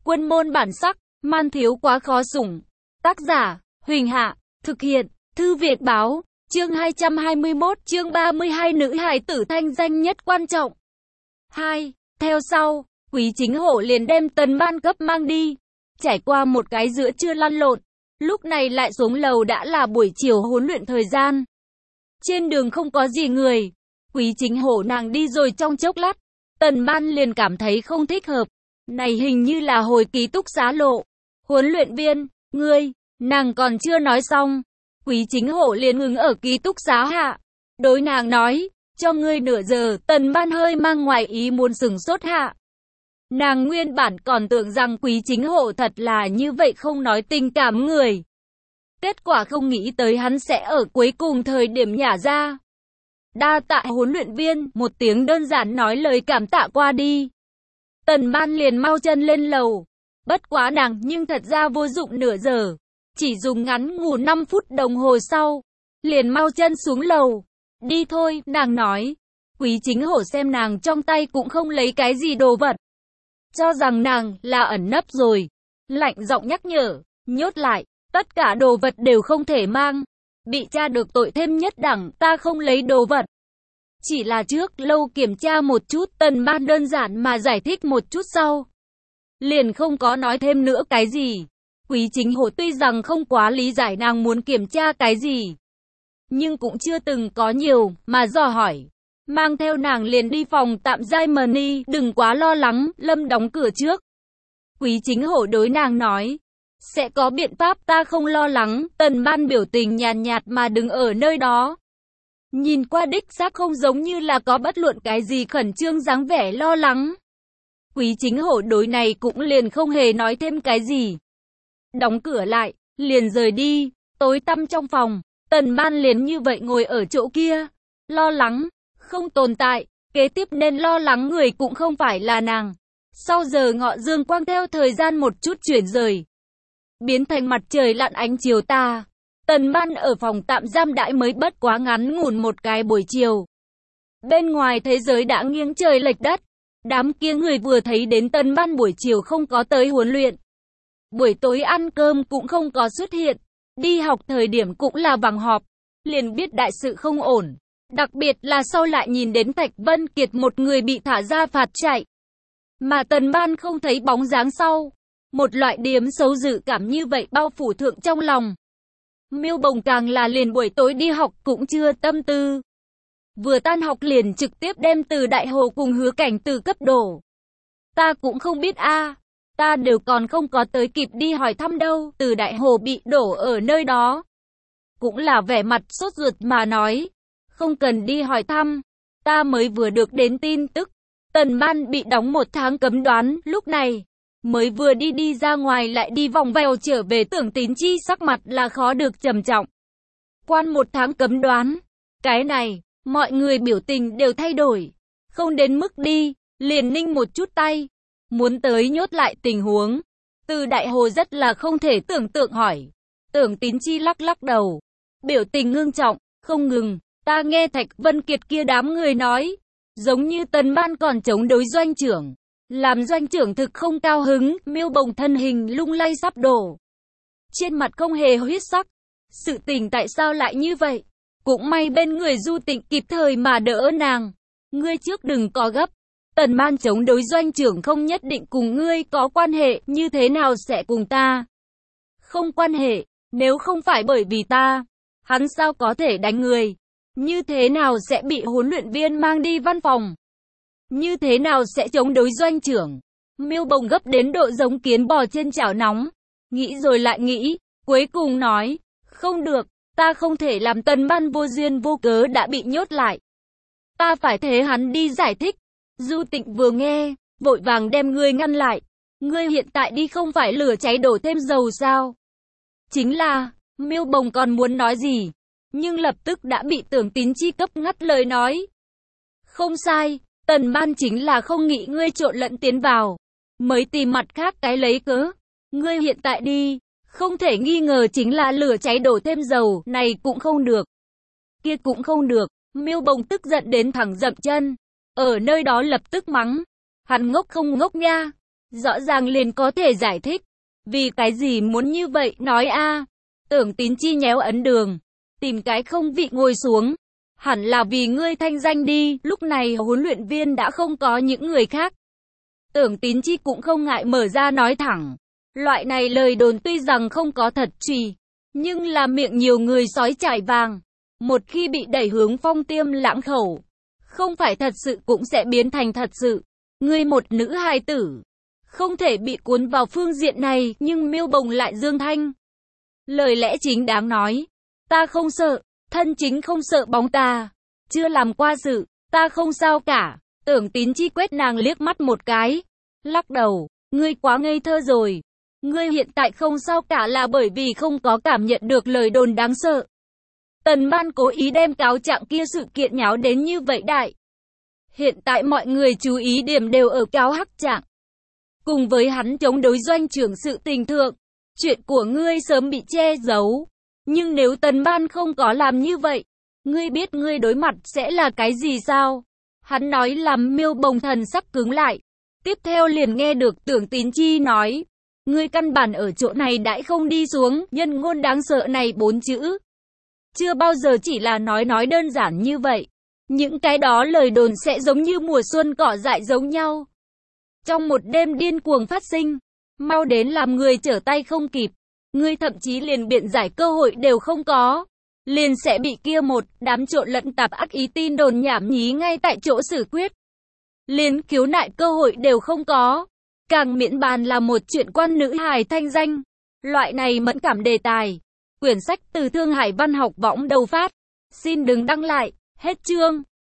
Quân môn bản sắc, man thiếu quá khó sủng. Tác giả, Huỳnh Hạ, thực hiện, Thư Việt Báo, chương 221, chương 32 nữ hài tử thanh danh nhất quan trọng. 2. Theo sau, Quý Chính Hổ liền đem Tần Ban cấp mang đi. Trải qua một cái giữa trưa lăn lộn, lúc này lại xuống lầu đã là buổi chiều huấn luyện thời gian. Trên đường không có gì người, Quý Chính Hổ nàng đi rồi trong chốc lát, Tần Ban liền cảm thấy không thích hợp. Này hình như là hồi ký túc xá lộ. Huấn luyện viên, ngươi, nàng còn chưa nói xong. Quý Chính Hổ liền ngừng ở ký túc xá hạ. Đối nàng nói, cho ngươi nửa giờ. Tần Ban hơi mang ngoài ý muốn sửng sốt hạ. Nàng nguyên bản còn tưởng rằng Quý Chính Hổ thật là như vậy không nói tình cảm người. Kết quả không nghĩ tới hắn sẽ ở cuối cùng thời điểm nhả ra. Đa tạ huấn luyện viên, một tiếng đơn giản nói lời cảm tạ qua đi. Tần Ban liền mau chân lên lầu. Bất quá nàng nhưng thật ra vô dụng nửa giờ. Chỉ dùng ngắn ngủ 5 phút đồng hồ sau. Liền mau chân xuống lầu. Đi thôi, nàng nói. Quý Chính Hổ xem nàng trong tay cũng không lấy cái gì đồ vật. Cho rằng nàng là ẩn nấp rồi. Lạnh giọng nhắc nhở, nhốt lại. Tất cả đồ vật đều không thể mang. Bị tra được tội thêm nhất đẳng, ta không lấy đồ vật. Chỉ là trước lâu kiểm tra một chút. Tần Ban đơn giản mà giải thích một chút sau. Liền không có nói thêm nữa cái gì. Quý Chính Hổ tuy rằng không quá lý giải nàng muốn kiểm tra cái gì, nhưng cũng chưa từng có nhiều mà dò hỏi. Mang theo nàng liền đi phòng tạm giam Mani, đừng quá lo lắng, Lâm đóng cửa trước. Quý Chính Hổ đối nàng nói, sẽ có biện pháp, ta không lo lắng. Tần Ban biểu tình nhàn nhạt mà đứng ở nơi đó. Nhìn qua đích xác không giống như là có bất luận cái gì khẩn trương dáng vẻ lo lắng. Quý Chính Hổ đối này cũng liền không hề nói thêm cái gì. Đóng cửa lại, liền rời đi. Tối tăm trong phòng, Tần Ban liền như vậy ngồi ở chỗ kia. Lo lắng, không tồn tại. Kế tiếp nên lo lắng người cũng không phải là nàng. Sau giờ ngọ dương quang theo thời gian một chút chuyển rời, biến thành mặt trời lặn ánh chiều tà. Tần Ban ở phòng tạm giam đãi mới bất quá ngắn ngủn một cái buổi chiều. Bên ngoài thế giới đã nghiêng trời lệch đất. Đám kia người vừa thấy đến Tần Ban buổi chiều không có tới huấn luyện. Buổi tối ăn cơm cũng không có xuất hiện. Đi học thời điểm cũng là vắng họp. Liền biết đại sự không ổn. Đặc biệt là sau lại nhìn đến Thạch Vân Kiệt một người bị thả ra phạt chạy. Mà Tần Ban không thấy bóng dáng sau. Một loại điếm xấu dự cảm như vậy bao phủ thượng trong lòng. Miêu Bồng càng là liền buổi tối đi học cũng chưa tâm tư. Vừa tan học liền trực tiếp đem Từ Đại Hồ cùng Hứa Cảnh Từ cấp đổ. Ta cũng không biết a, ta đều còn không có tới kịp đi hỏi thăm đâu. Từ Đại Hồ bị đổ ở nơi đó. Cũng là vẻ mặt sốt ruột mà nói. Không cần đi hỏi thăm. Ta mới vừa được đến tin tức. Tần Ban bị đóng 1 tháng cấm đoán. Lúc này, mới vừa đi ra ngoài lại đi vòng vèo trở về. Tưởng Tín Chi sắc mặt là khó được trầm trọng. Quan 1 tháng cấm đoán. Cái này, mọi người biểu tình đều thay đổi. Không đến mức đi, liền ninh một chút tay. Muốn tới nhốt lại tình huống. Từ Đại Hồ rất là không thể tưởng tượng hỏi. Tưởng Tín Chi lắc lắc đầu. Biểu tình ngưng trọng, không ngừng. Ta nghe Thạch Vân Kiệt kia đám người nói. Giống như Tần Ban còn chống đối doanh trưởng. Làm doanh trưởng thực không cao hứng. Miêu Bồng thân hình lung lay sắp đổ. Trên mặt không hề huyết sắc. Sự tình tại sao lại như vậy? Cũng may bên người Du Tịnh kịp thời mà đỡ nàng. Ngươi trước đừng có gấp. Tần Ban chống đối doanh trưởng không nhất định cùng ngươi có quan hệ. Như thế nào sẽ cùng ta? Không quan hệ. Nếu không phải bởi vì ta, hắn sao có thể đánh người? Như thế nào sẽ bị huấn luyện viên mang đi văn phòng? Như thế nào sẽ chống đối doanh trưởng? Miêu Bồng gấp đến độ giống kiến bò trên chảo nóng. Nghĩ rồi lại nghĩ. Cuối cùng nói. Không được. Ta không thể làm Tần Ban vô duyên vô cớ đã bị nhốt lại. Ta phải thế hắn đi giải thích. Du Tịnh vừa nghe, vội vàng đem ngươi ngăn lại. Ngươi hiện tại đi không phải lửa cháy đổ thêm dầu sao? Chính là, Miêu Bồng còn muốn nói gì, nhưng lập tức đã bị Tưởng Tín Chi cấp ngắt lời nói. Không sai, Tần Ban chính là không nghĩ ngươi trộn lẫn tiến vào, mới tìm mặt khác cái lấy cớ. Ngươi hiện tại đi, không thể nghi ngờ chính là lửa cháy đổ thêm dầu, này cũng không được. Kia cũng không được, Miêu Bồng tức giận đến thẳng dậm chân. Ở nơi đó lập tức mắng. Hắn ngốc không ngốc nha. rõ ràng liền có thể giải thích. Vì cái gì muốn như vậy, nói a. Tưởng Tín Chi nhéo ấn đường, tìm cái không vị ngồi xuống. Hẳn là vì ngươi thanh danh đi, lúc này huấn luyện viên đã không có những người khác. Tưởng Tín Chi cũng không ngại mở ra nói thẳng. Loại này lời đồn tuy rằng không có thật trì, nhưng là miệng nhiều người sói trải vàng. Một khi bị đẩy hướng phong tiêm lãng khẩu, không phải thật sự cũng sẽ biến thành thật sự. Ngươi một nữ hài tử, không thể bị cuốn vào phương diện này, nhưng Miêu Bồng lại dương thanh. Lời lẽ chính đáng nói, ta không sợ, thân chính không sợ bóng ta, chưa làm qua sự, ta không sao cả. Tưởng Tín Chi quét nàng liếc mắt một cái, lắc đầu, ngươi quá ngây thơ rồi. Ngươi hiện tại không sao cả là bởi vì không có cảm nhận được lời đồn đáng sợ. Tần Ban cố ý đem cáo trạng kia sự kiện nháo đến như vậy đại. Hiện tại mọi người chú ý điểm đều ở cáo hắc trạng. Cùng với hắn chống đối doanh trưởng sự tình thượng, chuyện của ngươi sớm bị che giấu. Nhưng nếu Tần Ban không có làm như vậy, ngươi biết ngươi đối mặt sẽ là cái gì sao? Hắn nói làm Miêu Bồng thần sắc cứng lại. Tiếp theo liền nghe được Tưởng Tín Chi nói, ngươi căn bản ở chỗ này đãi không đi xuống, nhân ngôn đáng sợ này 4 chữ. Chưa bao giờ chỉ là nói đơn giản như vậy. Những cái đó lời đồn sẽ giống như mùa xuân cỏ dại giống nhau. Trong một đêm điên cuồng phát sinh, mau đến làm người trở tay không kịp. Ngươi thậm chí liền biện giải cơ hội đều không có. Liền sẽ bị kia một đám trộn lẫn tạp ác ý tin đồn nhảm nhí ngay tại chỗ xử quyết. Liền khiếu nại cơ hội đều không có. Càng miễn bàn là một chuyện quan nữ hài thanh danh. Loại này mẫn cảm đề tài. Quyển sách từ Thương Hải Văn học võng đầu phát. Xin đừng đăng lại. Hết chương.